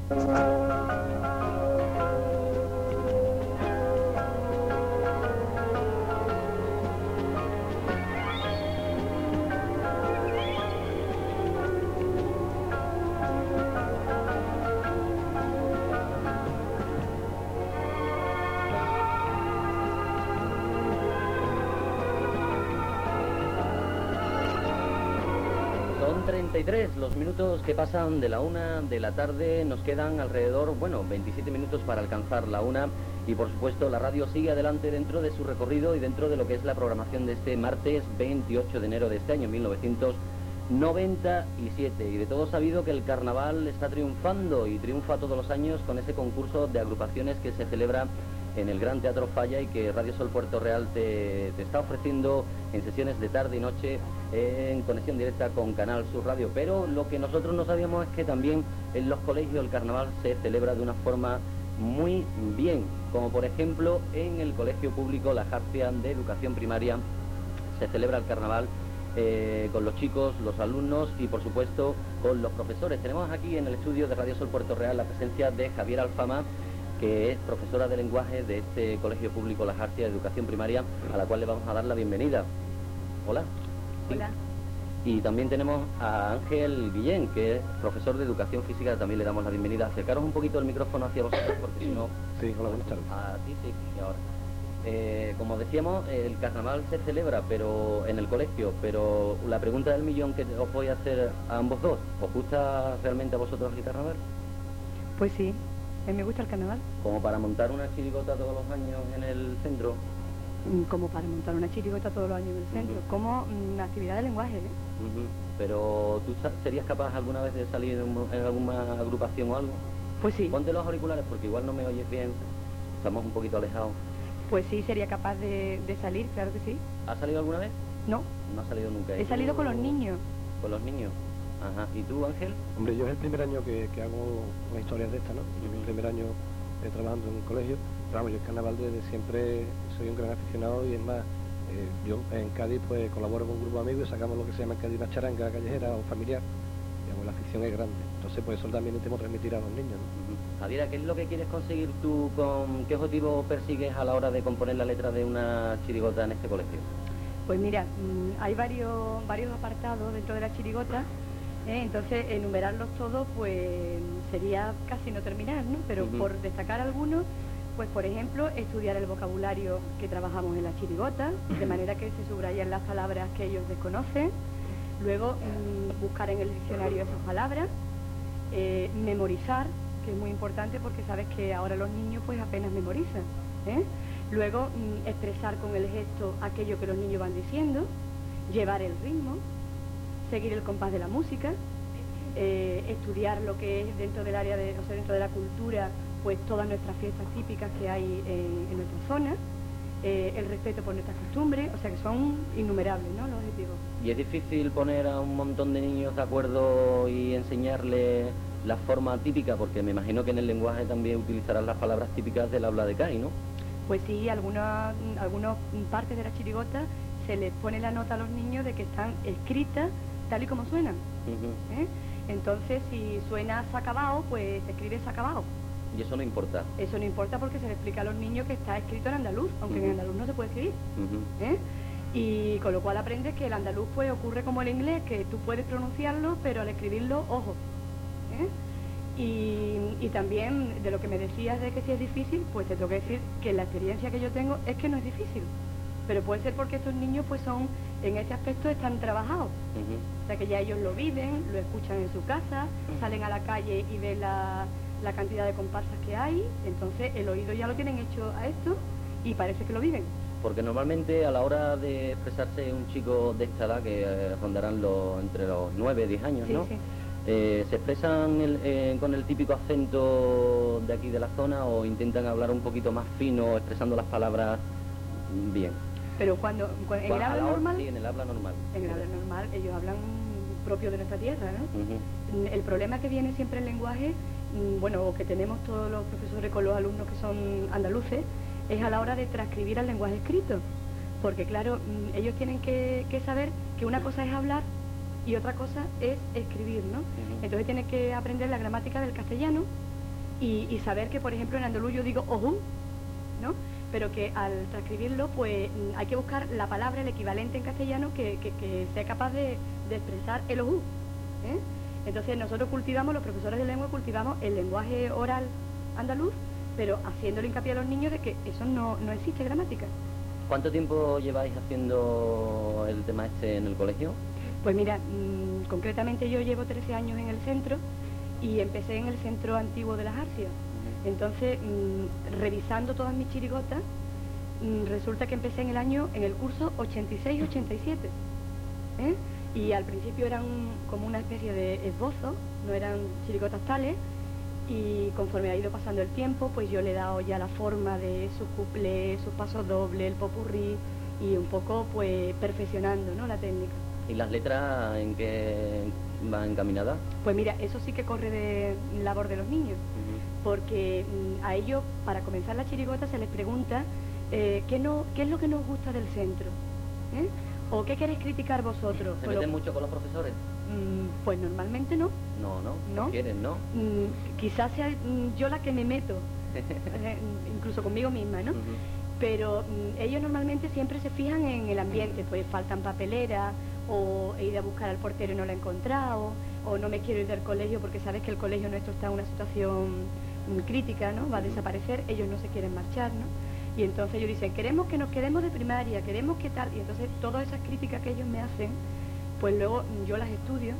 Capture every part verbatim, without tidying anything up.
treinta y tres los minutos que pasan de la una de la tarde. Nos quedan alrededor, bueno, veintisiete minutos para alcanzar la una, y por supuesto la radio sigue adelante dentro de su recorrido y dentro de lo que es la programación de este martes veintiocho de enero de este año mil novecientos noventa y siete. Y de todo sabido que el carnaval está triunfando, y triunfa todos los años con ese concurso de agrupaciones que se celebra en el Gran Teatro Falla y que Radio Sol Puerto Real te, te está ofreciendo en sesiones de tarde y noche en conexión directa con Canal Sur Radio. Pero lo que nosotros no sabíamos es que también en los colegios el carnaval se celebra de una forma muy bien, como por ejemplo en el Colegio Público La Jarcia de Educación Primaria se celebra el carnaval eh, con los chicos, los alumnos y por supuesto con los profesores. Tenemos aquí en el estudio de Radio Sol Puerto Real la presencia de Javier Alfama, que es profesora de lenguaje de este Colegio Público La Jarcia de Educación Primaria, a la cual le vamos a dar la bienvenida. Hola. Sí. Hola. Y también tenemos a Ángel Guillén, que es profesor de Educación Física, también le damos la bienvenida. Acercaros un poquito el micrófono hacia vosotros, porque si no... Sí, hola, buenas tardes. A ti sí, y ahora. Eh, como decíamos, el carnaval se celebra pero en el colegio, pero la pregunta del millón que os voy a hacer a ambos dos, ¿os gusta realmente a vosotros el carnaval? Pues sí. A mí me gusta el carnaval. ¿Como para montar una chirigota todos los años en el centro? Como para montar una chirigota todos los años en el centro. Uh-huh. Como una actividad de lenguaje, ¿eh? Uh-huh. Pero, ¿tú serías capaz alguna vez de salir en, en alguna agrupación o algo? Pues sí. Ponte los auriculares porque igual no me oyes bien. Estamos un poquito alejados. Pues sí, sería capaz de, de salir, claro que sí. ¿Has salido alguna vez? No. No has salido nunca. He salido con los niños. ¿Con los niños? Ajá. ¿Y tú, Ángel? Hombre, yo es el primer año que, que hago unas historias de estas, ¿no? Yo uh-huh. el primer año eh, trabajando en un colegio, pero vamos, yo el carnaval desde siempre soy un gran aficionado y es más, eh, yo en Cádiz pues colaboro con un grupo de amigos y sacamos lo que se llama en Cádiz una charanga callejera o familiar, digamos, la afición es grande, entonces pues eso también intentamos transmitir a los niños, ¿no? Uh-huh. Javiera, ¿qué es lo que quieres conseguir tú, con qué objetivo persigues a la hora de componer la letra de una chirigota en este colegio? Pues mira, mmm, hay varios, varios apartados dentro de la chirigota. ¿Eh? Entonces, enumerarlos todos, pues sería casi no terminar, ¿no? Pero uh-huh. por destacar algunos, pues por ejemplo, estudiar el vocabulario que trabajamos en la chirigota, de manera que se subrayan las palabras que ellos desconocen, luego mmm, buscar en el diccionario esas palabras, eh, memorizar, que es muy importante porque sabes que ahora los niños pues apenas memorizan, ¿eh? Luego mmm, expresar con el gesto aquello que los niños van diciendo, llevar el ritmo, seguir el compás de la música, eh, estudiar lo que es dentro del área de, o sea, dentro de la cultura, pues todas nuestras fiestas típicas que hay en, en nuestra zona, eh, el respeto por nuestras costumbres, o sea que son innumerables, ¿no?, los objetivos. ¿Y es difícil poner a un montón de niños de acuerdo y enseñarles la forma típica? Porque me imagino que en el lenguaje también utilizarán las palabras típicas del habla de Cádiz, ¿no? Pues sí, algunas algunas partes de la chirigota se les pone la nota a los niños de que están escritas tal y como suenan. Uh-huh. ¿Eh? Entonces, si suena sacabao, pues se escribe sacabao. ¿Y eso no importa? Eso no importa porque se le explica a los niños que está escrito en andaluz, aunque uh-huh. en andaluz no se puede escribir. Uh-huh. ¿Eh? Y con lo cual aprendes que el andaluz pues ocurre como el inglés, que tú puedes pronunciarlo, pero al escribirlo, ojo. ¿Eh? Y, y también de lo que me decías de que si es difícil, pues te tengo que decir que la experiencia que yo tengo es que no es difícil. Pero puede ser porque estos niños pues son, en este aspecto están trabajados. Uh-huh. O sea que ya ellos lo viven, lo escuchan en su casa, uh-huh. salen a la calle y ven la, la cantidad de comparsas que hay, entonces el oído ya lo tienen hecho a esto y parece que lo viven. Porque normalmente a la hora de expresarse un chico de esta edad, que eh, rondarán los, entre los nueve, diez años, sí, ¿no? Sí. Eh, ¿Se expresan el, eh, con el típico acento de aquí de la zona o intentan hablar un poquito más fino, expresando las palabras bien? Pero cuando, cuando en el habla normal, sí, en el habla normal. En el habla normal ellos hablan propio de nuestra tierra, ¿no? Uh-huh. El problema que viene siempre en lenguaje, bueno, o que tenemos todos los profesores con los alumnos que son andaluces, es a la hora de transcribir al lenguaje escrito. Porque claro, ellos tienen que, que saber que una cosa es hablar y otra cosa es escribir, ¿no? Uh-huh. Entonces tienen que aprender la gramática del castellano y, y saber que, por ejemplo, en andaluz yo digo ojú, ¿no? Pero que al transcribirlo, pues hay que buscar la palabra, el equivalente en castellano que, que, que sea capaz de, de expresar el ojú, ¿eh? Entonces nosotros cultivamos, los profesores de lengua cultivamos el lenguaje oral andaluz, pero haciéndole hincapié a los niños de que eso no, no existe gramática. ¿Cuánto tiempo lleváis haciendo el tema este en el colegio? Pues mira, mmm, concretamente yo llevo trece años en el centro y empecé en el centro antiguo de las Arcias. Uh-huh. Entonces, mmm, revisando todas mis chirigotas, mmm, resulta que empecé en el año, en el curso ochenta y seis ochenta y siete. ¿eh? Y al principio eran como una especie de esbozo, no eran chirigotas tales, y conforme ha ido pasando el tiempo, pues yo le he dado ya la forma de sus cuplés, sus pasos dobles, el popurrí, y un poco pues perfeccionando, ¿no?, la técnica. ¿Y las letras en qué van encaminadas? Pues mira, eso sí que corre de labor de los niños, uh-huh. porque mm, a ellos, para comenzar la chirigota, se les pregunta eh, ¿qué, no, qué es lo que nos gusta del centro, ¿eh? ¿O qué queréis criticar vosotros? ¿Se pues meten lo... mucho con los profesores? Mm, pues normalmente no. No, no, no, no quieren, ¿no? Mm, quizás sea mm, yo la que me meto, eh, incluso conmigo misma, ¿no? Uh-huh. Pero mm, ellos normalmente siempre se fijan en el ambiente, pues faltan papeleras, o he ido a buscar al portero y no lo he encontrado, o no me quiero ir del colegio porque sabes que el colegio nuestro está en una situación mm, crítica, ¿no? Va a desaparecer, ellos no se quieren marchar, ¿no? Y entonces ellos dicen, queremos que nos quedemos de primaria, queremos que tal, y entonces todas esas críticas que ellos me hacen, pues luego yo las estudio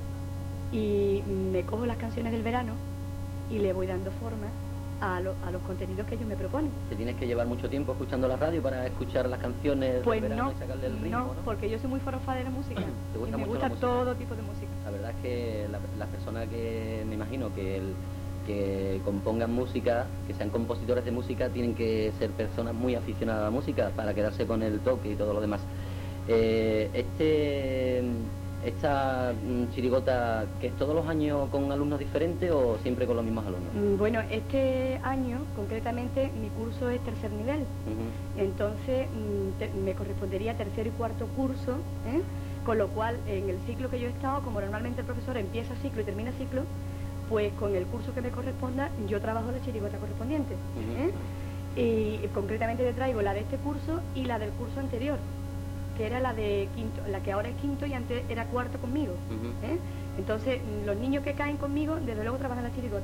y me cojo las canciones del verano y le voy dando forma a, lo, a los contenidos que ellos me proponen. ¿Te tienes que llevar mucho tiempo escuchando la radio para escuchar las canciones pues del verano no, y sacarle el ritmo? No, ¿no? porque yo soy muy forofá de la música. ¿Te gusta y me mucho gusta la música? todo tipo de música. La verdad es que la, las personas que me imagino que el, que compongan música, que sean compositores de música, tienen que ser personas muy aficionadas a la música para quedarse con el toque y todo lo demás. Eh, este, esta chirigota, ¿que es todos los años con alumnos diferentes o siempre con los mismos alumnos? Bueno, este año, concretamente, mi curso es tercer nivel. Uh-huh. Entonces, te, me correspondería tercer y cuarto curso, ¿eh? Con lo cual, en el ciclo que yo he estado, como normalmente el profesor empieza ciclo y termina ciclo, pues con el curso que me corresponda, yo trabajo la chirigota correspondiente. Uh-huh. ¿eh? Y concretamente te traigo la de este curso y la del curso anterior, que era la de quinto, la que ahora es quinto y antes era cuarto conmigo. Uh-huh. ¿eh? Entonces, los niños que caen conmigo, desde luego trabajan la chirigota.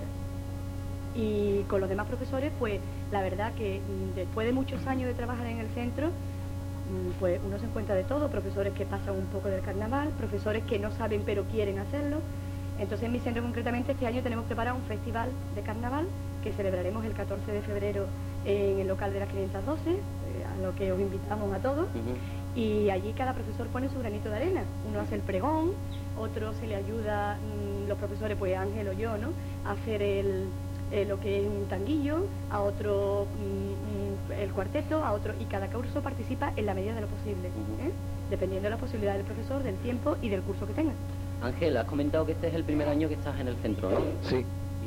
Y con los demás profesores, pues la verdad que después de muchos años de trabajar en el centro, pues uno se encuentra de todo, profesores que pasan un poco del carnaval, profesores que no saben pero quieren hacerlo. Entonces en mi centro concretamente este año tenemos preparado un festival de carnaval que celebraremos el catorce de febrero en el local de las quinientas doce, eh, a lo que os invitamos a todos. Uh-huh. Y allí cada profesor pone su granito de arena. Uno hace el pregón, otro se le ayuda, mmm, los profesores, pues Ángel o yo, ¿no?, a hacer el, eh, lo que es un tanguillo, a otro mmm, el cuarteto, a otro, y cada curso participa en la medida de lo posible, uh-huh. ¿eh? Dependiendo de la posibilidad del profesor, del tiempo y del curso que tenga. Ángel, has comentado que este es el primer año que estás en el centro, ¿no? Sí.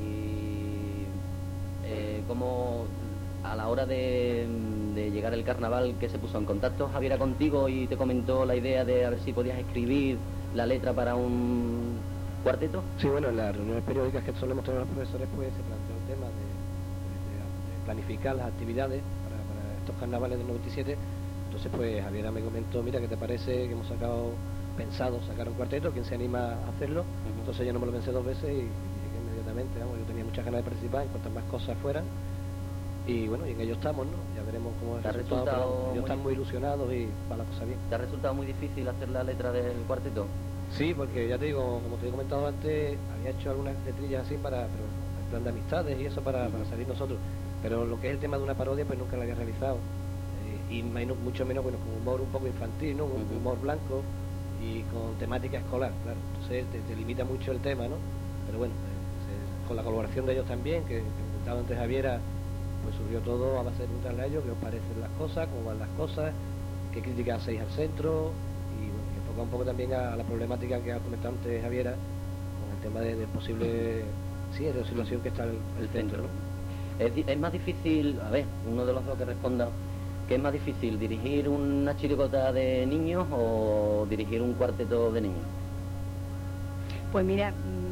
Y eh, ¿cómo, a la hora de, de llegar el carnaval, que se puso en contacto Javiera contigo y te comentó la idea de a ver si podías escribir la letra para un cuarteto? Sí, bueno, en las reuniones periódicas que solemos tener los profesores, pues se planteó el tema de, de, de planificar las actividades para, para estos carnavales del noventa y siete. Entonces, pues Javiera me comentó, mira, ¿qué te parece que hemos sacado... pensado sacar un cuarteto, quién se anima a hacerlo? Uh-huh. Entonces yo no me lo pensé dos veces y, y llegué inmediatamente, vamos, yo tenía muchas ganas de participar en cuantas más cosas fueran y bueno, y en ello estamos, ¿no? Ya veremos cómo es el resultado, resultado pero ellos muy... están muy ilusionados y va la cosa bien. ¿Te ha resultado muy difícil hacer la letra del cuarteto? Sí, porque ya te digo, como te he comentado antes, había hecho algunas letrillas así para, pero en plan de amistades y eso para, uh-huh. para salir nosotros, pero lo que es el tema de una parodia pues nunca la había realizado, eh, y menos, mucho menos, bueno, con humor un poco infantil, ¿no? Un uh-huh. humor blanco y con temática escolar, claro. Entonces te, te limita mucho el tema, ¿no? Pero bueno, eh, se, con la colaboración de ellos también, que, que comentaba antes Javiera, pues surgió todo a base de preguntarle a ellos qué os parecen las cosas, cómo van las cosas, qué críticas hacéis al centro, y bueno, y enfocar un poco también a, a la problemática que ha comentado antes Javiera, con el tema de, de posible, sí, de la situación que está el, el, el centro, ¿no? Es, es más difícil, a ver, uno de los dos que responda, ¿qué es más difícil, dirigir una chirigota de niños o dirigir un cuarteto de niños? Pues mira, mmm,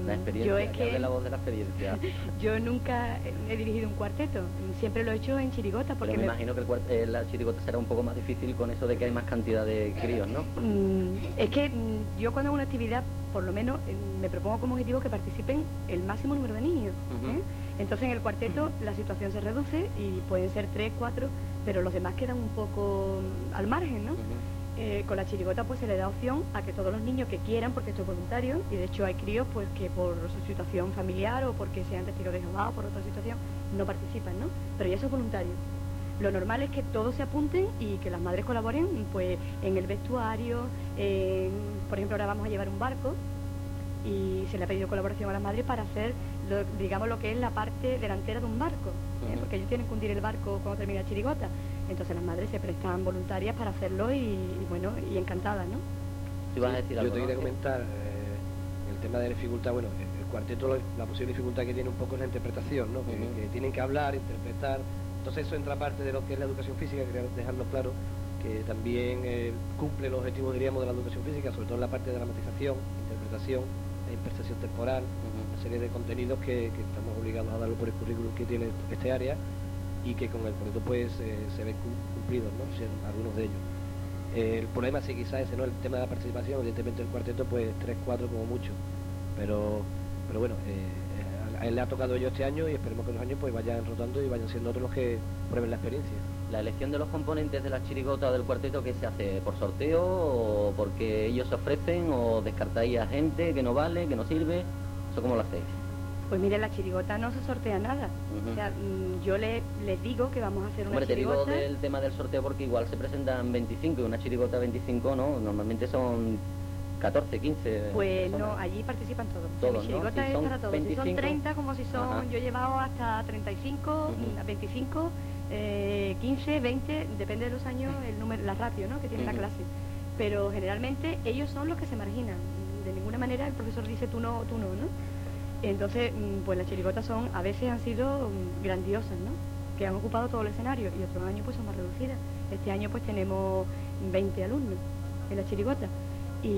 La experiencia, yo es que que hable la voz de la experiencia. yo nunca he dirigido un cuarteto, siempre lo he hecho en chirigota. Porque Pero me, me imagino que el cuart eh, la chirigota será un poco más difícil con eso de que hay más cantidad de críos, ¿no? Mm, es que mm, yo cuando hago una actividad, por lo menos eh, me propongo como objetivo que participen el máximo número de niños. Uh-huh. ¿eh? Entonces en el cuarteto la situación se reduce y pueden ser tres, cuatro, pero los demás quedan un poco mm, al margen, ¿no? Uh-huh. Eh, con la chirigota pues se le da opción a que todos los niños que quieran, porque esto es voluntario, y de hecho hay críos pues que por su situación familiar o porque sean testigos de Jehová o por otra situación no participan, ¿no? Pero ya eso es voluntario. Lo normal es que todos se apunten y que las madres colaboren pues en el vestuario, en, por ejemplo ahora vamos a llevar un barco y se le ha pedido colaboración a las madres para hacer, lo, digamos, lo que es la parte delantera de un barco, ¿eh? Uh-huh. Porque ellos tienen que hundir el barco cuando termina la chirigota. Entonces las madres se prestan voluntarias para hacerlo y, y bueno, y encantadas, ¿no? ¿Tú vas a decir algo? Yo te quería ¿no? comentar eh, el tema de la dificultad. Bueno, el, el cuarteto, la posible dificultad que tiene un poco es la interpretación, ¿no? Que, uh-huh. que tienen que hablar, interpretar. Entonces eso entra parte de lo que es la educación física, quería dejarlo claro, que también eh, cumple los objetivos, diríamos, de la educación física, sobre todo en la parte de dramatización, interpretación, la impercepción temporal, uh-huh. una serie de contenidos que, que estamos obligados a darlo por el currículum que tiene este área, y que con el proyecto pues eh, se ven cumplidos, ¿no? Sí, algunos de ellos. Eh, el problema sí quizás ese, ¿no? El tema de la participación, evidentemente el cuarteto pues tres, cuatro como mucho, pero pero bueno, eh, a él le ha tocado yo este año y esperemos que los años pues vayan rotando y vayan siendo otros los que prueben la experiencia. ¿La elección de los componentes de la chirigota o del cuarteto que se hace por sorteo o porque ellos se ofrecen o descartáis a gente que no vale, que no sirve? ¿Eso cómo lo hacéis? Pues mire, la chirigota no se sortea nada. Uh-huh. O sea, yo le, les digo que vamos a hacer una Hombre, chirigota. te digo del tema del sorteo porque igual se presentan veinticinco y una chirigota veinticinco, ¿no? Normalmente son catorce, quince Pues personas. no, allí participan todos. Todos, Mi chirigota ¿no? Si es para todos. veinticinco... Si son treinta, como si son... Ajá. Yo he llevado hasta treinta y cinco, uh-huh. veinticinco, eh, quince, veinte, depende de los años, el número, la ratio, ¿no? Que tiene uh-huh. la clase. Pero generalmente ellos son los que se marginan. De ninguna manera el profesor dice tú no, tú no, ¿no? Entonces, pues las chirigotas son, a veces han sido grandiosas, ¿no? Que han ocupado todo el escenario y otros años pues son más reducidas. Este año pues tenemos veinte alumnos en la chirigota. Y,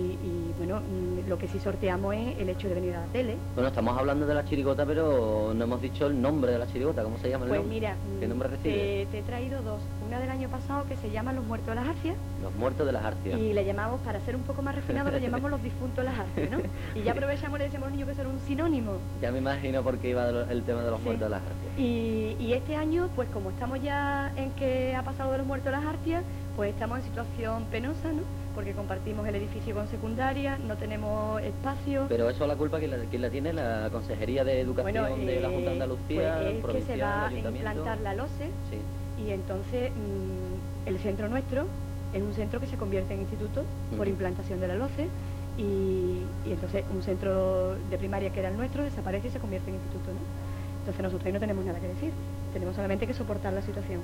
y bueno, lo que sí sorteamos es el hecho de venir a la tele. Bueno, estamos hablando de la chirigota, pero no hemos dicho el nombre de la chirigota. ¿Cómo se llama el pues nombre? Mira, ¿qué nombre recibe? Te, te he traído dos. Una del año pasado que se llama Los Muertos de las Arcias. Los Muertos de las Arcias. Y le llamamos, para ser un poco más refinado, le llamamos Los Difuntos de las Arcias, ¿no? Y ya aprovechamos y le decimos a los niños que son un sinónimo. Ya me imagino por qué iba el tema de los sí. Muertos de las Arcias. Y, y este año, pues como estamos ya en que ha pasado de los Muertos de las Arcias, pues estamos en situación penosa, ¿no? Porque compartimos el edificio con secundaria, no tenemos espacio. Pero eso la culpa, ¿quién la, quién la tiene? ¿La Consejería de Educación bueno, eh, de la Junta de Andalucía, pues es provincial, que se va ayuntamiento? a implantar la LOSE, sí. Y entonces mmm, el centro nuestro es un centro que se convierte en instituto uh-huh. por implantación de la LOSE y, y entonces un centro de primaria que era el nuestro desaparece y se convierte en instituto, ¿no? Entonces nosotros ahí no tenemos nada que decir, tenemos solamente que soportar la situación.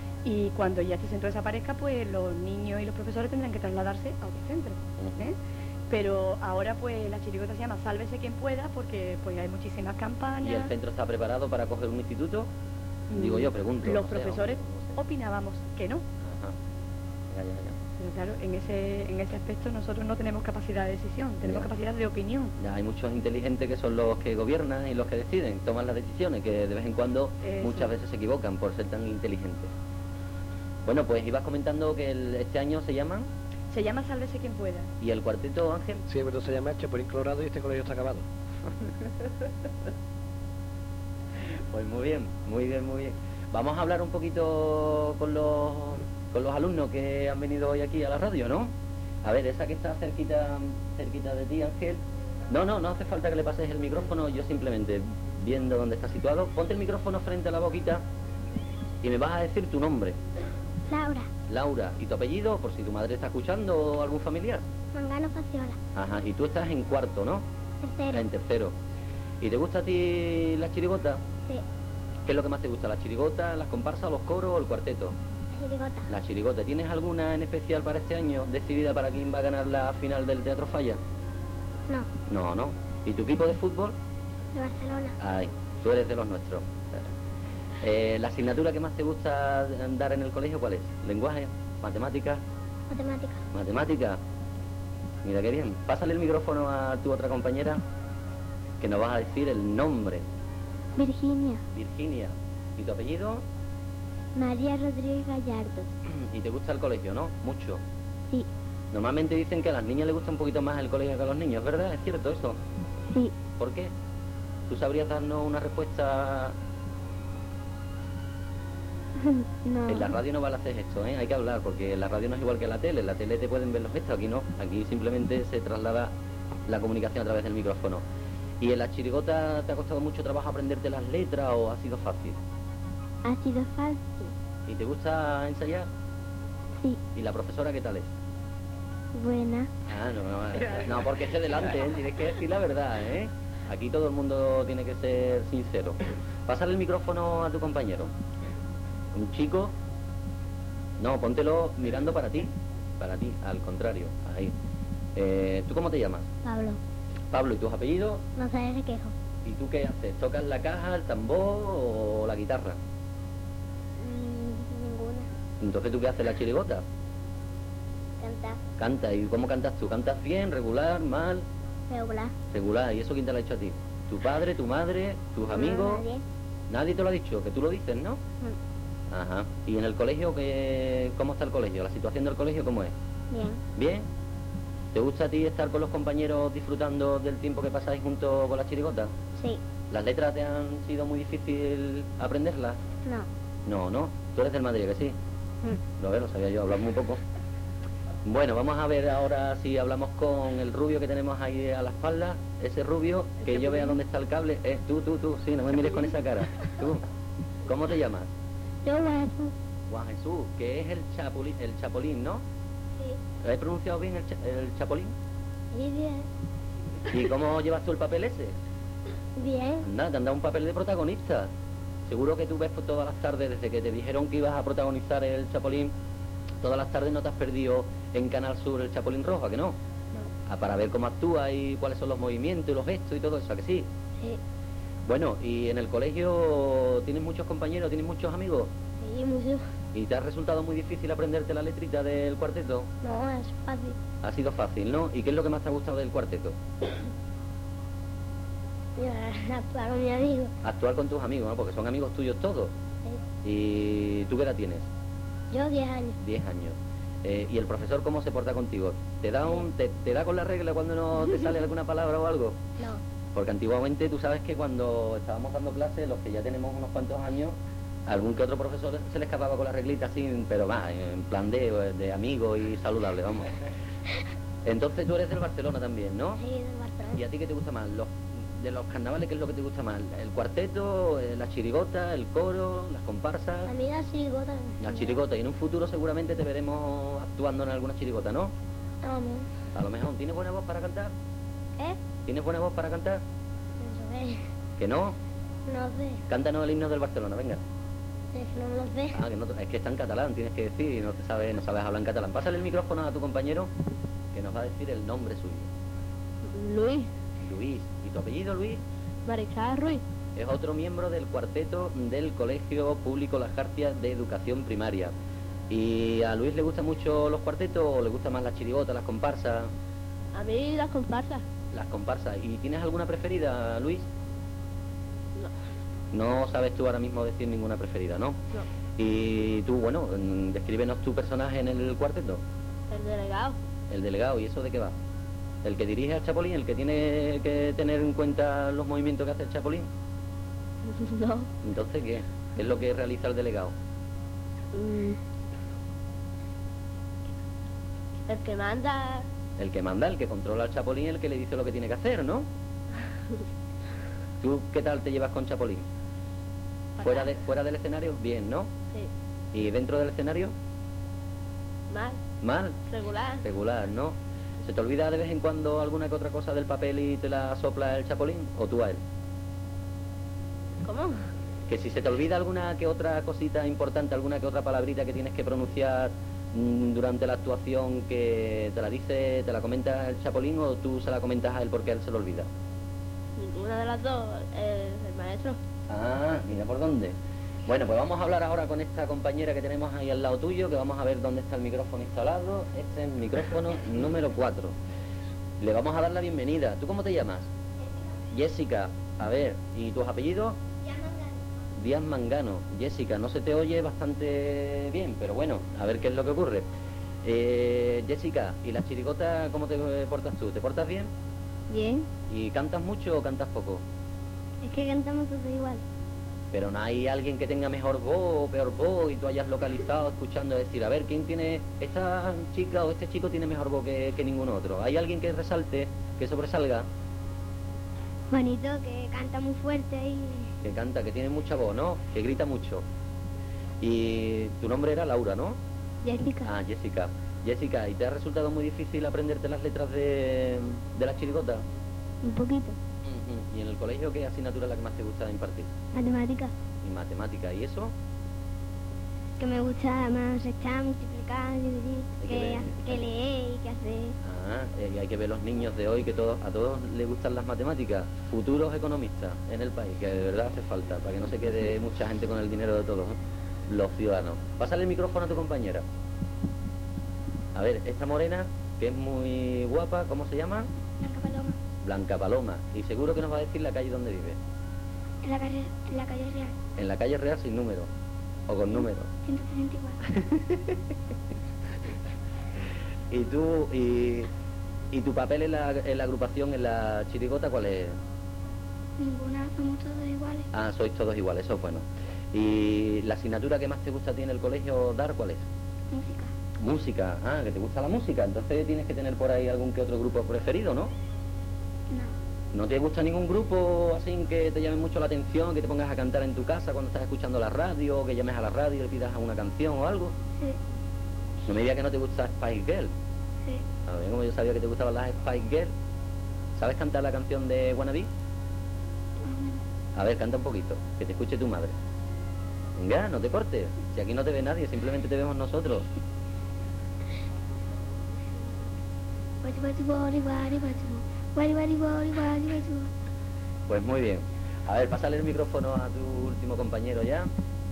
Y cuando ya este centro desaparezca, pues los niños y los profesores tendrán que trasladarse a otro centro, ¿eh? Pero ahora pues la chirigota se llama Sálvese quien pueda porque pues hay muchísimas campañas. ¿Y el centro está preparado para coger un instituto? Mm, Digo yo, pregunto. Los no profesores sé, no sé. opinábamos que no. Ajá. Ya, ya, ya. Pero claro, en ese, en ese aspecto nosotros no tenemos capacidad de decisión, tenemos ya. capacidad de opinión. Ya, hay muchos inteligentes que son los que gobiernan y los que deciden, toman las decisiones, que de vez en cuando Eso. muchas veces se equivocan por ser tan inteligentes. Bueno, pues ibas comentando que el, este año se llaman... Se llama Sálvese quien pueda. ¿Y el cuarteto, Ángel? Sí, pero se llama Chapulín Colorado y este colegio está acabado. Pues muy bien, muy bien, muy bien. Vamos a hablar un poquito con los, con los alumnos que han venido hoy aquí a la radio, ¿no? A ver, esa que está cerquita, cerquita de ti, Ángel. No, no, no hace falta que le pases el micrófono, yo simplemente viendo dónde está situado. Ponte el micrófono frente a la boquita y me vas a decir tu nombre. Laura. Laura. ¿Y tu apellido? Por si tu madre está escuchando o algún familiar. Mangano Faciola. Ajá. Y tú estás en cuarto, ¿no? Tercero. En tercero. ¿Y te gusta a ti la chirigota? Sí. ¿Qué es lo que más te gusta? ¿La chirigota, las comparsas, los coros o el cuarteto? La chirigota. La chirigota. ¿Tienes alguna en especial para este año decidida para quién va a ganar la final del Teatro Falla? No. No, no. ¿Y tu equipo de fútbol? De Barcelona. Ay, tú eres de los nuestros. Eh, ¿La asignatura que más te gusta dar en el colegio cuál es? ¿Lenguaje? ¿Matemáticas? Matemática. ¿Matemática? Mira qué bien. Pásale el micrófono a tu otra compañera. que nos vas a decir el nombre. Virginia. Virginia. ¿Y tu apellido? María Rodríguez Gallardo. ¿Y te gusta el colegio, no? Mucho. Sí. Normalmente dicen que a las niñas les gusta un poquito más el colegio que a los niños, ¿verdad? ¿Es cierto eso? Sí. ¿Por qué? ¿Tú sabrías darnos una respuesta? No. En la radio no vale hacer esto, ¿eh? Hay que hablar, porque en la radio no es igual que en la tele. En la tele te pueden ver los gestos, aquí no. Aquí simplemente se traslada la comunicación a través del micrófono. ¿Y en la chirigota te ha costado mucho trabajo aprenderte las letras o ha sido fácil? Ha sido fácil. ¿Y te gusta ensayar? Sí. ¿Y la profesora qué tal es? Buena. Ah, no, no, no, porque esté delante, ¿eh? Tienes que decir la verdad, ¿eh? Aquí todo el mundo tiene que ser sincero. Pásale el micrófono a tu compañero. Un chico... No, póntelo mirando para ti. Para ti, al contrario. Ahí. Eh, ¿Tú cómo te llamas? Pablo. Pablo, ¿y tus apellidos? No sabes de quejo. ¿Y tú qué haces? ¿Tocas la caja, el tambor o la guitarra? Mm, ninguna. Entonces, ¿tú qué haces? ¿La chirigota? Cantar. Canta. ¿Y cómo cantas tú? ¿Cantas bien, regular, mal? Regular. Regular. ¿Y eso quién te lo ha dicho a ti? ¿Tu padre, tu madre, tus No, amigos? nadie. Nadie te lo ha dicho, que tú lo dices, ¿no? Mm, Ajá. ¿Y en el colegio qué, cómo está el colegio? ¿La situación del colegio cómo es? Bien. ¿Bien? ¿Te gusta a ti estar con los compañeros disfrutando del tiempo que pasáis junto con la chirigota? Sí. ¿Las letras te han sido muy difícil aprenderlas? No. No, no. Tú eres del Madrid, ¿que sí? Mm. Lo veo, lo sabía yo, hablas muy poco. Bueno, vamos a ver ahora si hablamos con el rubio que tenemos ahí a la espalda. Ese rubio, que yo vea dónde está el cable. Eh, tú, tú, tú, sí, no me mires con esa cara. Tú, ¿cómo te llamas? Yo voy a... Juan Jesús, que es el chapulín, el chapolín, ¿no? Sí. ¿He pronunciado bien el, cha- el chapolín? Y bien. ¿Y cómo llevas tú el papel ese? Bien. Anda, te han dado un papel de protagonista. Seguro que tú ves por todas las tardes, desde que te dijeron que ibas a protagonizar el chapolín, todas las tardes no te has perdido en Canal Sur el chapolín rojo, ¿a que no? No. Ah, para ver cómo actúa y cuáles son los movimientos y los gestos y todo eso, ¿a que sí? Sí. Bueno, ¿y en el colegio tienes muchos compañeros, tienes muchos amigos? Sí, mucho. ¿Y te ha resultado muy difícil aprenderte la letrita del cuarteto? No, es fácil. Ha sido fácil, ¿no? ¿Y qué es lo que más te ha gustado del cuarteto? Yo actuar con mi amigo. Actuar con tus amigos, ¿no? Porque son amigos tuyos todos. Sí. ¿Y tú qué edad tienes? Yo diez años. Diez años. Eh, ¿Y el profesor cómo se porta contigo? ¿Te da, un, te, ¿Te da con la regla cuando no te sale alguna palabra o algo? No. Porque antiguamente tú sabes que cuando estábamos dando clases, los que ya tenemos unos cuantos años, algún que otro profesor se le escapaba con la reglita así, pero va, en plan de, de amigo y saludable, vamos. Entonces tú eres del Barcelona también, ¿no? Sí, del Barcelona. ¿Y a ti qué te gusta más? Los, de los carnavales, ¿qué es lo que te gusta más? ¿El cuarteto, eh, la chirigota, el coro, las comparsas? A mí la chirigota. La chirigota, y en un futuro seguramente te veremos actuando en alguna chirigota, ¿no? Vamos. A lo mejor. ¿Tienes buena voz para cantar? ¿Eh? ¿Tienes buena voz para cantar? No sé. ¿Que no? No sé. Cántanos el himno del Barcelona, venga. Es que no lo sé. Ah, que no, es que está en catalán, tienes que decir, y no te sabes, no sabes hablar en catalán. Pásale el micrófono a tu compañero, que nos va a decir el nombre suyo. Luis, Luis. ¿Y tu apellido, Luis? Mariscal Ruiz. Es otro miembro del cuarteto del Colegio Público Las Jarcias de Educación Primaria. ¿Y a Luis le gustan mucho los cuartetos o le gustan más las chirigotas, las comparsas? A mí las comparsas. Las comparsas. ¿Y tienes alguna preferida, Luis? No. No sabes tú ahora mismo decir ninguna preferida, ¿no? No. Y tú, bueno, mm, descríbenos tu personaje en el cuarteto. El delegado. El delegado, ¿y eso de qué va? ¿El que dirige al chapolín? ¿El que tiene que tener en cuenta los movimientos que hace el chapolín? No. Entonces, ¿qué? ¿Qué es lo que realiza el delegado? Mm. El que manda. El que manda, el que controla al chapolín, el que le dice lo que tiene que hacer, ¿no? ¿Tú qué tal te llevas con chapolín? ¿Fuera, de, fuera del escenario? Bien, ¿no? Sí. ¿Y dentro del escenario? Mal. Mal, Regular. regular, ¿no? ¿Se te olvida de vez en cuando alguna que otra cosa del papel y te la sopla el chapolín? ¿O tú a él? ¿Cómo? Que si se te olvida alguna que otra cosita importante, alguna que otra palabrita que tienes que pronunciar mm, durante la actuación, que te la dice, te la comenta el chapolín o tú se la comentas a él porque a él se lo olvida. Ninguna de las dos. El, el maestro. Ah, mira por dónde. Bueno, pues vamos a hablar ahora con esta compañera que tenemos ahí al lado tuyo, que vamos a ver dónde está el micrófono instalado. Este es el micrófono número cuatro. Le vamos a dar la bienvenida. ¿Tú cómo te llamas? Jessica, a ver, ¿y tus apellidos? Díaz Mangano. Jessica, no se te oye bastante bien, pero bueno, a ver qué es lo que ocurre. Eh, Jessica, ¿y la chirigota cómo te portas tú? ¿Te portas bien? Bien. ¿Y cantas mucho o cantas poco? Es que cantamos todos igual. Pero no hay alguien que tenga mejor voz o peor voz y tú hayas localizado escuchando decir, a ver, ¿quién tiene, esta chica o este chico tiene mejor voz que, que ningún otro? ¿Hay alguien que resalte, que sobresalga? Juanito, que canta muy fuerte y... Que canta, que tiene mucha voz, ¿no? Que grita mucho. Y tu nombre era Laura, ¿no? Jessica. Ah, Jessica. Jessica, ¿y te ha resultado muy difícil aprenderte las letras de, de la chirigota? Un poquito. Uh-huh. ¿Y en el colegio qué asignatura es la que más te gusta impartir? Matemática. Y matemática, ¿y eso? Que me gusta más restar, multiplicar, dividir, Hay que que, ver, que hay- leer y que hacer... Ah, eh, y hay que ver los niños de hoy que todos, a todos les gustan las matemáticas, futuros economistas en el país, que de verdad hace falta, para que no se quede mucha gente con el dinero de todos, ¿eh? Los ciudadanos. Pásale el micrófono a tu compañera. A ver, esta morena, que es muy guapa, ¿cómo se llama? Blanca Paloma. Blanca Paloma. Y seguro que nos va a decir la calle donde vive. En la calle, en la calle Real. En la calle Real sin número, o con número. ciento sesenta y cuatro. Y tú, y, y tu papel en la, en la agrupación, en la chirigota, ¿cuál es? Ninguna, somos todos iguales. Ah, sois todos iguales, eso es bueno. ¿Y la asignatura que más te gusta a ti en el colegio dar, cuál es? Música. Música. Ah, que te gusta la música. Entonces tienes que tener por ahí algún que otro grupo preferido, ¿no? No. ¿No te gusta ningún grupo así que te llame mucho la atención, que te pongas a cantar en tu casa cuando estás escuchando la radio, o que llames a la radio y le pidas una canción o algo? Sí. No me digas que no te gusta Spice Girl. Sí. A ver, como yo sabía que te gustaban las Spice Girl. ¿Sabes cantar la canción de Wannabe? A ver, canta un poquito, que te escuche tu madre. Venga, no te cortes. Si aquí no te ve nadie, simplemente te vemos nosotros. Guari, guari, guari, guari, guari, guari, guari, guari, guari, guari. Pues muy bien. A ver, pásale el micrófono a tu último compañero ya.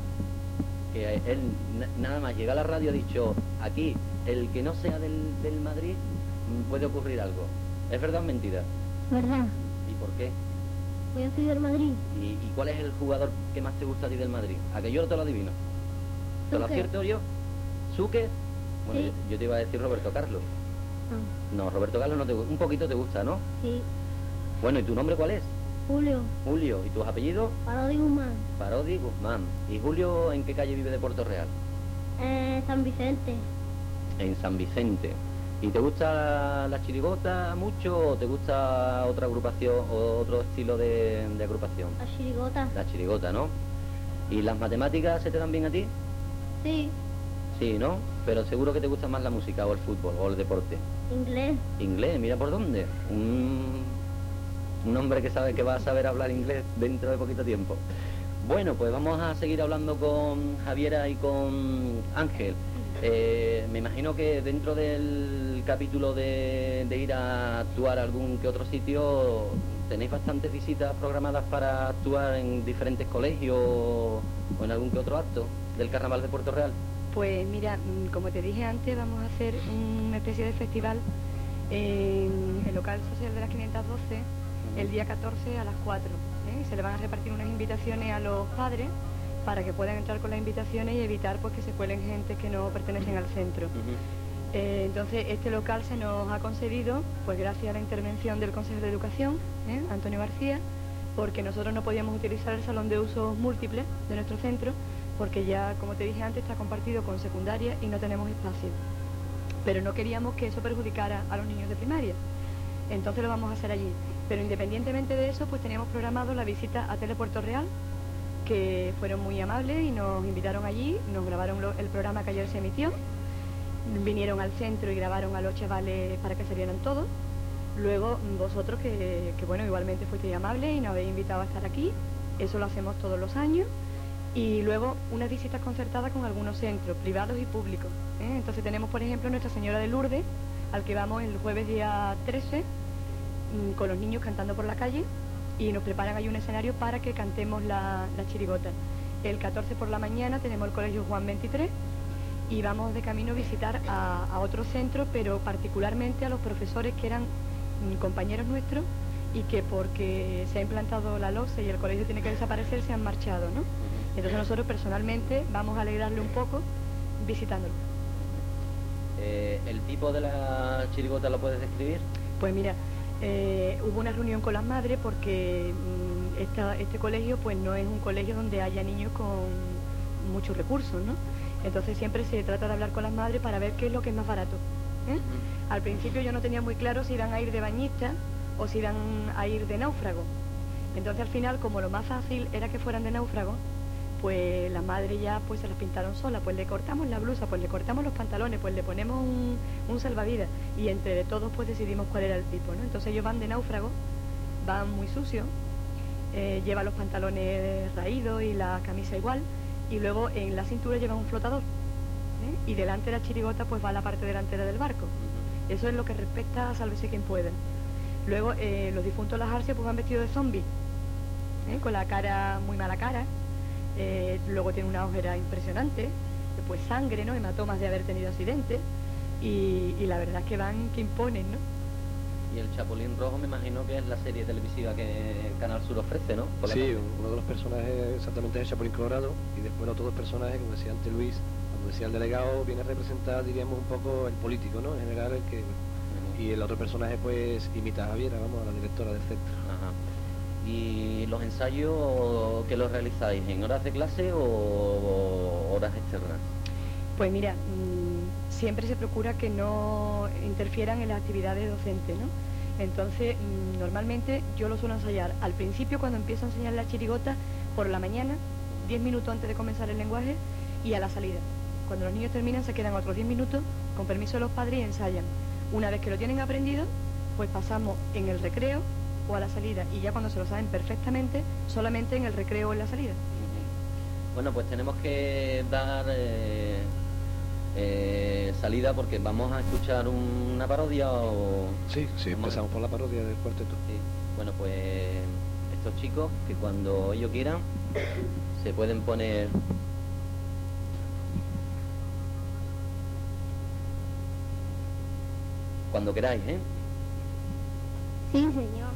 Que él na- nada más llega a la radio ha dicho, aquí, el que no sea del, del Madrid, mm, puede ocurrir algo. ¿Es verdad o es mentira? ¿Verdad? ¿Y por qué? Voy a estudiar Madrid. ¿Y, y cuál es el jugador que más te gusta a ti del Madrid? ¿A que yo no te lo adivino? ¿Te lo Suque. acierto yo? ¿Suque? Bueno, Sí. yo, yo te iba a decir Roberto Carlos. Ah, No, Roberto Carlos no te gusta. Un poquito te gusta, ¿no? sí. Bueno, ¿y tu nombre cuál es? Julio. Julio. ¿Y tus apellidos? Parodi Guzmán. Parodi Guzmán. ¿Y Julio en qué calle vive de Puerto Real? Eh, San Vicente. En San Vicente. ¿Y te gusta la chirigota mucho o te gusta otra agrupación o otro estilo de, de agrupación? La chirigota. La chirigota, ¿no? ¿Y las matemáticas se te dan bien a ti? Sí. Sí, ¿no? Pero seguro que te gusta más la música o el fútbol o el deporte. Inglés. Inglés, mira por dónde. Un, un hombre que sabe que va a saber hablar inglés dentro de poquito tiempo. Bueno, pues vamos a seguir hablando con Javiera y con Ángel. Eh, me imagino que dentro del capítulo de, de ir a actuar a algún que otro sitio, tenéis bastantes visitas programadas para actuar en diferentes colegios o en algún que otro acto del Carnaval de Puerto Real. Pues mira, mm, como te dije antes, vamos a hacer una especie de festival en el local social de las quinientas doce el día catorce a las cuatro. ¿eh? Se le van a repartir unas invitaciones a los padres para que puedan entrar con las invitaciones y evitar pues que se cuelen gente que no pertenecen al centro. Eh, entonces este local se nos ha concedido pues gracias a la intervención del Consejo de Educación, ¿eh? Antonio García, porque nosotros no podíamos utilizar el salón de usos múltiples de nuestro centro porque ya, como te dije antes, está compartido con secundaria y no tenemos espacio. Pero no queríamos que eso perjudicara a los niños de primaria. Entonces lo vamos a hacer allí. Pero independientemente de eso, pues teníamos programado la visita a Tele Puerto Real, que fueron muy amables y nos invitaron allí, nos grabaron lo- el programa que ayer se emitió, vinieron al centro y grabaron a los chavales para que salieran todos. Luego vosotros, que, que bueno, igualmente fuisteis amables y nos habéis invitado a estar aquí, eso lo hacemos todos los años. Y luego unas visitas concertadas con algunos centros, privados y públicos. ¿eh? Entonces tenemos, por ejemplo, Nuestra Señora de Lourdes, al que vamos el jueves día trece, mm, con los niños cantando por la calle, y nos preparan ahí un escenario para que cantemos la, la chirigota. El catorce por la mañana tenemos el Colegio Juan veintitrés, y vamos de camino a visitar a, a otros centros, pero particularmente a los profesores que eran mm, compañeros nuestros y que porque se ha implantado la LOSE y el colegio tiene que desaparecer se han marchado, ¿no? Entonces nosotros personalmente vamos a alegrarle un poco visitándolo. Eh, ¿El tipo de la chirigota lo puedes describir? Pues mira, eh, hubo una reunión con las madres porque mmm, esta, este colegio pues no es un colegio donde haya niños con muchos recursos, ¿no? Entonces siempre se trata de hablar con las madres para ver qué es lo que es más barato, ¿eh? Uh-huh. Al principio yo no tenía muy claro si iban a ir de bañista o si iban a ir de náufrago. Entonces al final, como lo más fácil era que fueran de náufrago, pues las madres ya pues se las pintaron solas, pues le cortamos la blusa, pues le cortamos los pantalones, pues le ponemos un, un salvavidas, y entre todos pues decidimos cuál era el tipo, ¿no? Entonces ellos van de náufrago, van muy sucios, eh, llevan los pantalones raídos y la camisa igual, y luego en la cintura llevan un flotador, ¿eh? Y delante de la chirigota pues va la parte delantera del barco. Eso es lo que respecta a Sálvese quien pueda. Luego eh, los difuntos de las Arcias pues van vestidos de zombies, ¿eh? Con la cara, muy mala cara. Eh, luego tiene una ojera impresionante, pues sangre, ¿no? Hematomas de haber tenido accidentes, y, y la verdad es que van, que imponen, ¿no? Y el Chapulín Rojo me imagino que es la serie televisiva que Canal Sur ofrece, ¿no? Por sí, uno de los personajes exactamente es el Chapulín Colorado, y después los otros personajes, como decía antes Luis, cuando decía el delegado, viene a representar, diríamos, un poco el político, ¿no? En general, el que... Uh-huh. Y el otro personaje, pues, imita a Javiera, vamos, a la directora del centro. Ajá. ¿Y los ensayos que los realizáis en horas de clase o, o horas externas? Pues mira, mmm, siempre se procura que no interfieran en las actividades docentes, ¿no? Entonces, mmm, normalmente yo lo suelo ensayar al principio, cuando empiezo a enseñar la chirigota, por la mañana, diez minutos antes de comenzar el lenguaje, y a la salida. Cuando los niños terminan se quedan otros diez minutos, con permiso de los padres, y ensayan. Una vez que lo tienen aprendido, pues pasamos en el recreo o a la salida, y ya cuando se lo saben perfectamente, solamente en el recreo o en la salida. Bueno, pues tenemos que dar eh, eh, salida porque vamos a escuchar una parodia o... Sí, sí, empezamos a... por la parodia del cuarteto. Sí. Bueno, pues estos chicos, que cuando ellos quieran, se pueden poner... Cuando queráis, ¿eh? Sí, señor.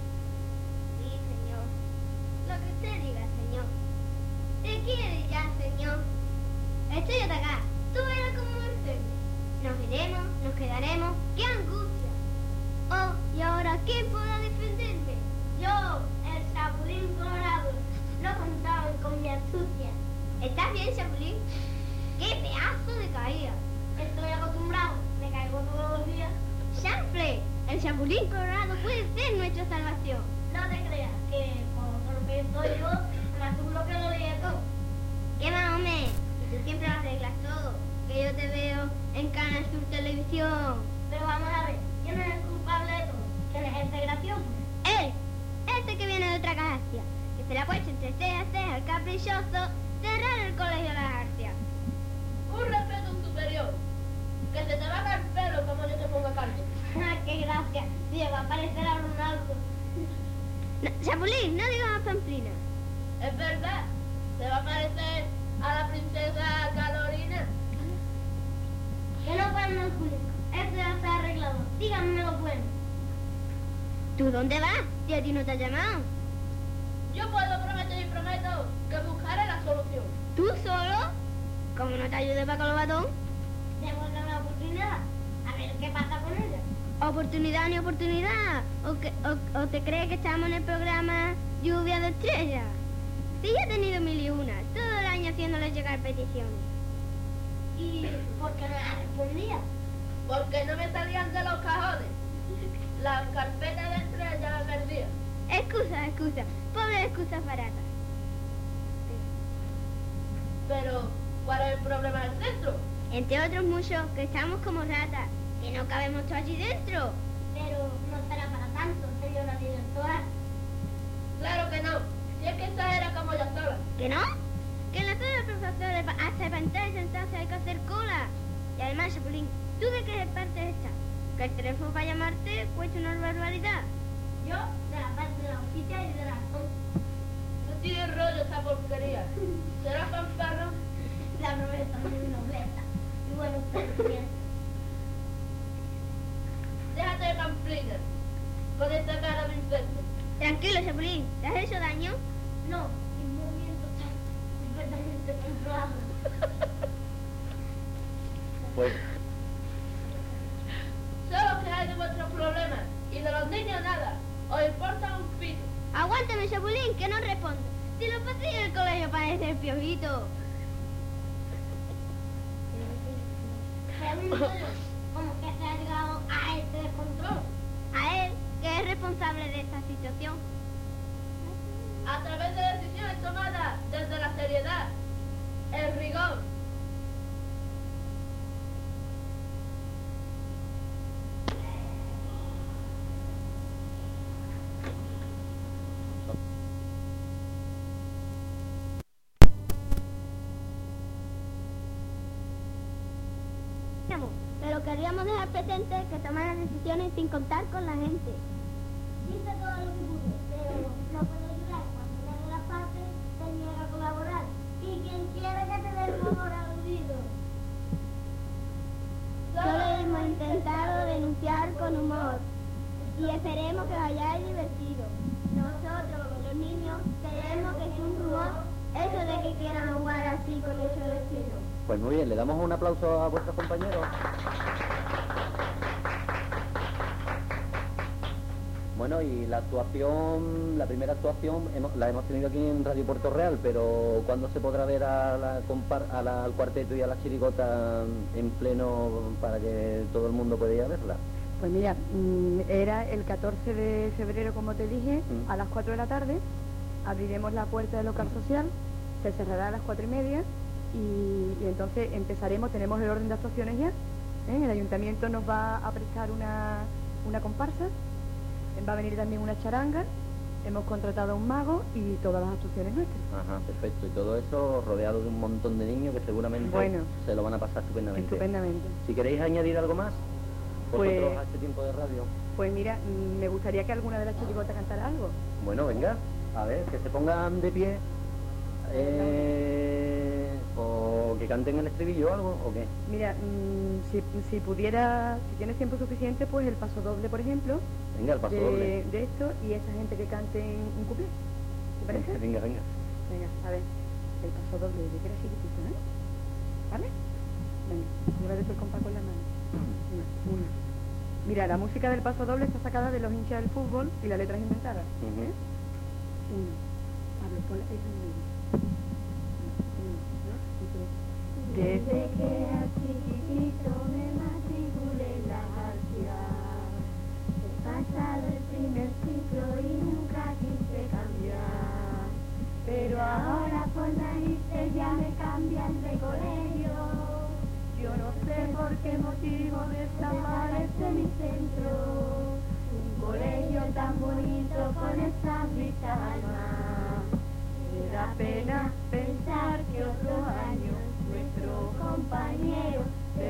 ¿Qué quieres ya, señor? Estoy atacada. Tú eres como Mercedes. Nos iremos, nos quedaremos. ¡Qué angustia! Oh, ¿y ahora quién podrá defenderme? Yo, el Chapulín Colorado. No contaban con mi astucia. ¿Estás bien, Chapulín? ¡Qué pedazo de caída! Estoy acostumbrado. Me caigo todos los días. ¡Chanfle! El Chapulín Colorado puede ser nuestra salvación. No te creas que por lo que soy yo, me aseguro que lo diré todo. ¿Qué más, hombre? Y tú siempre lo arreglas todo. Que yo te veo en Canal Sur Televisión. Pero vamos a ver, ¿quién es el culpable de todo? ¿Quién es este gracioso? Él, este que viene de otra galaxia, que se le ha puesto entre cejas, cejas, el caprichoso, cerrar el colegio de las Arcias. Un respeto a un superior. Que se te va a caer el pelo como yo te ponga carne. ¡Qué gracia! Sí, va a parecer a Ronaldo. No, Chapulín, no digas más pamplina. Es verdad, se va a parecer a la princesa Carolina. Que no pueden no Julio. Esto ya está arreglado. Díganme lo bueno. ¿Tú dónde vas? Si a ti no te ha llamado. Yo puedo prometer y prometo que buscaré la solución. ¿Tú solo? ¿Cómo no te ayude Paco Lobatón? Démosle una oportunidad. A ver qué pasa con ella. ¿Oportunidad ni oportunidad? ¿O, que, o, o te crees que estamos en el programa Lluvia de Estrellas? Sí, he tenido mil y una, todo el año haciéndoles llegar peticiones. ¿Y por qué no las respondía? Porque no me salían de los cajones. La carpeta de estrellas la perdía. Excusa, excusa, pobre excusa barata. Pero, ¿cuál es el problema del centro? Entre otros muchos, que estamos como ratas, que no cabemos todos allí dentro. Pero no será para tanto, señora directora. Claro que no. Si es que esta era como yo sola. ¿Que no? Que en la sala del profesor hasta para entrar y sentarse hay que hacer cola. Y además, Chapulín, ¿tú de qué parte estás? Que el teléfono para llamarte cuesta una barbaridad. Yo de la parte de la oficina y de la razón. No tiene rollo esa porquería. ¿Será fanfarrón? La promesa muy nobleza. Y bueno, usted déjate de pamplina. Con esta cara de convencerte. Tranquilo, Chapulín. ¿Te has hecho daño? No, mi movimiento está completamente controlado. Pues, Sé lo que hay de vuestros problemas y de los niños nada. Os importa un pito. Aguántame, Chapulín, que no respondo. Si lo pasé en el colegio parece el Piojito. ¿Cómo que se ha llegado a este descontrol? A él, que es responsable de esta situación. A través de decisiones tomadas desde la seriedad, el rigor. Pero queríamos dejar presente que toman las decisiones sin contar con la gente. Hice todo lo que pude, pero no puedo ayudar. Cuando una de las partes se niega a colaborar. Y quien quiere que te dé el favor aludido. Solo hemos intentado denunciar con humor. Y esperemos que os hayáis divertido. Nosotros, los niños, creemos que es un rumor eso de que quieran jugar así con hecho destino. pues muy bien, le damos un aplauso a vuestros compañeros. Bueno, y la actuación, la primera actuación hemos- la hemos tenido aquí en Radio Puerto Real, pero ¿cuándo se podrá ver a la, compar- a la- al cuarteto y a la chirigota en pleno para que todo el mundo pueda ir a verla? Pues mira, mm, era el catorce de febrero, como te dije, Mm. a las cuatro de la tarde. Abriremos la puerta del local social, se cerrará a las cuatro y media y, y entonces empezaremos, tenemos el orden de actuaciones ya. ¿eh? El ayuntamiento nos va a prestar una, una comparsa, va a venir también una charanga, hemos contratado a un mago y todas las actuaciones nuestras. Ajá, perfecto. Y todo eso rodeado de un montón de niños que seguramente Bueno. se lo van a pasar estupendamente. Estupendamente. Si queréis añadir algo más, vosotros Pues- a este tiempo de radio. Pues mira, mm, me gustaría que alguna de las chirigotas cantara algo. Bueno, venga, a ver, que se pongan de pie. Eh, o que canten el estribillo o algo, o qué. Mira, mm, si, si pudiera, si tienes tiempo suficiente, pues el paso doble, por ejemplo, Venga, el paso de, doble. de esto y esa gente que cante un cuplé. ¿Te parece? Venga, venga. Venga, a ver, el paso doble de que era chiquitito, ¿eh? ¿Vale? Venga, llévate tú el compás con la mano. Venga, uno. Mira, la música del paso doble está sacada de los hinchas del fútbol y la letra es inventada. Ujú. ¿eh? Uno. Pablo, ponla ahí en medio. Uno, dos y tres. Desde que era chiquitito me matriculé en la García. He pasado el primer ciclo y nunca quise cambiar. Pero ahora por narices ya me cambian de colegio. Yo no sé por qué motivo desaparece mi centro. Un colegio tan bonito con esas vistas al mar. Me da pena pensar que otro año nuestro compañero se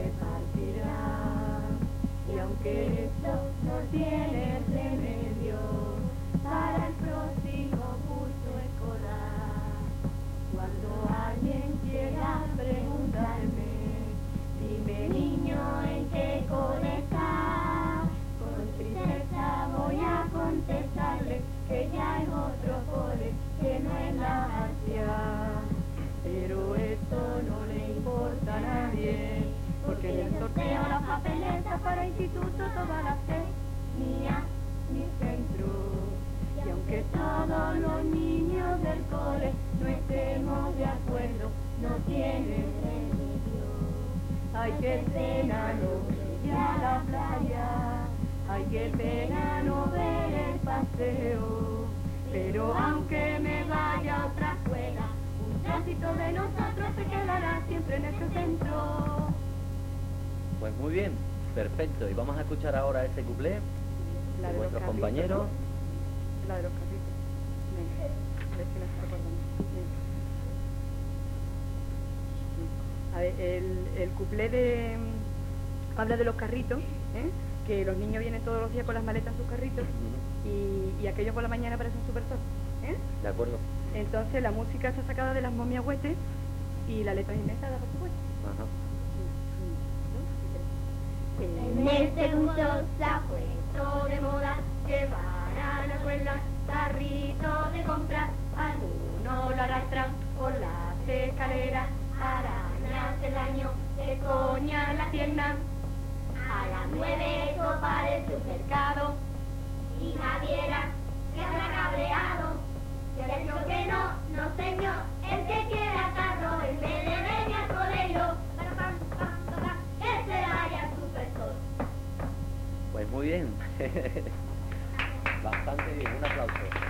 repartirá. Y aunque esto no tiene remedio para el próximo curso escolar, cuando alguien quiera preguntarme, dime niño en qué cole estás, con tristeza voy a contestarle que ya es otro cole, que no es la García. Pero esto no le importa a nadie, porque en el sorteo las papeletas para instituto todas las tenía mi centro. Y aunque todos los niños del cole no estemos de acuerdo, no tiene remedio. Ay, qué pena no ir a la playa, ay, qué pena no ver el paseo. Pero aunque me vaya a otra escuela, un trocito de nosotros se quedará siempre en este centro. Pues muy bien, perfecto. Y vamos a escuchar ahora ese cuplé La de de los vuestros carritos, compañeros. ¿no? La de los carritos. Venga, a ver si la está acordando. Venga. A ver, el, el cuplé de... mm, habla de los carritos, ¿eh? Que los niños vienen todos los días con las maletas en sus carritos Ujú. y, y aquellos por la mañana parecen súper top, ¿eh? De acuerdo. Entonces la música está sacada de las momias huetes y la letra es inventada, por supuesto. Ajá. En este curso se ha puesto de moda llevar a ruedas, carrito de compra, algunos lo arrastran por las escaleras, arañas el año, de coña en la pierna. A las nueve eso parece un mercado y Javiera que habrá cabreado. Yo le he dicho que no, no señor, el que quiera carro en vez de venir al colegio, para pam, pam, pam, pam, que se vaya al supersol. Pues muy bien. Bastante bien, un aplauso.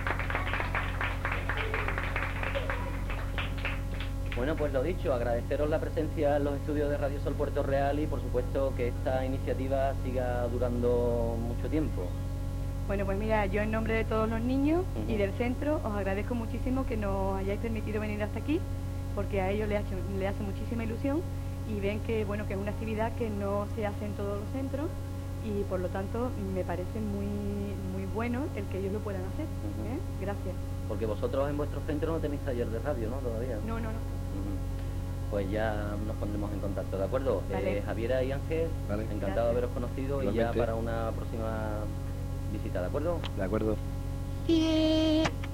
Bueno, pues lo dicho, agradeceros la presencia en los estudios de Radio Sol Puerto Real y por supuesto que esta iniciativa siga durando mucho tiempo. Bueno, pues mira, yo en nombre de todos los niños Uh-huh. y del centro os agradezco muchísimo que nos hayáis permitido venir hasta aquí, porque a ellos les hace, les hace muchísima ilusión y ven que bueno que es una actividad que no se hace en todos los centros y por lo tanto me parece muy muy bueno el que ellos lo puedan hacer. Uh-huh. ¿eh? Gracias. Porque vosotros en vuestro centro no tenéis taller de radio, ¿no? Todavía. No, no, no. Uh-huh. Pues ya nos pondremos en contacto, ¿de acuerdo? Vale. Eh, Javiera y Ángel, Vale. encantado Gracias. de haberos conocido y ya Igualmente. para una próxima visita, ¿de acuerdo? De acuerdo. Yeah.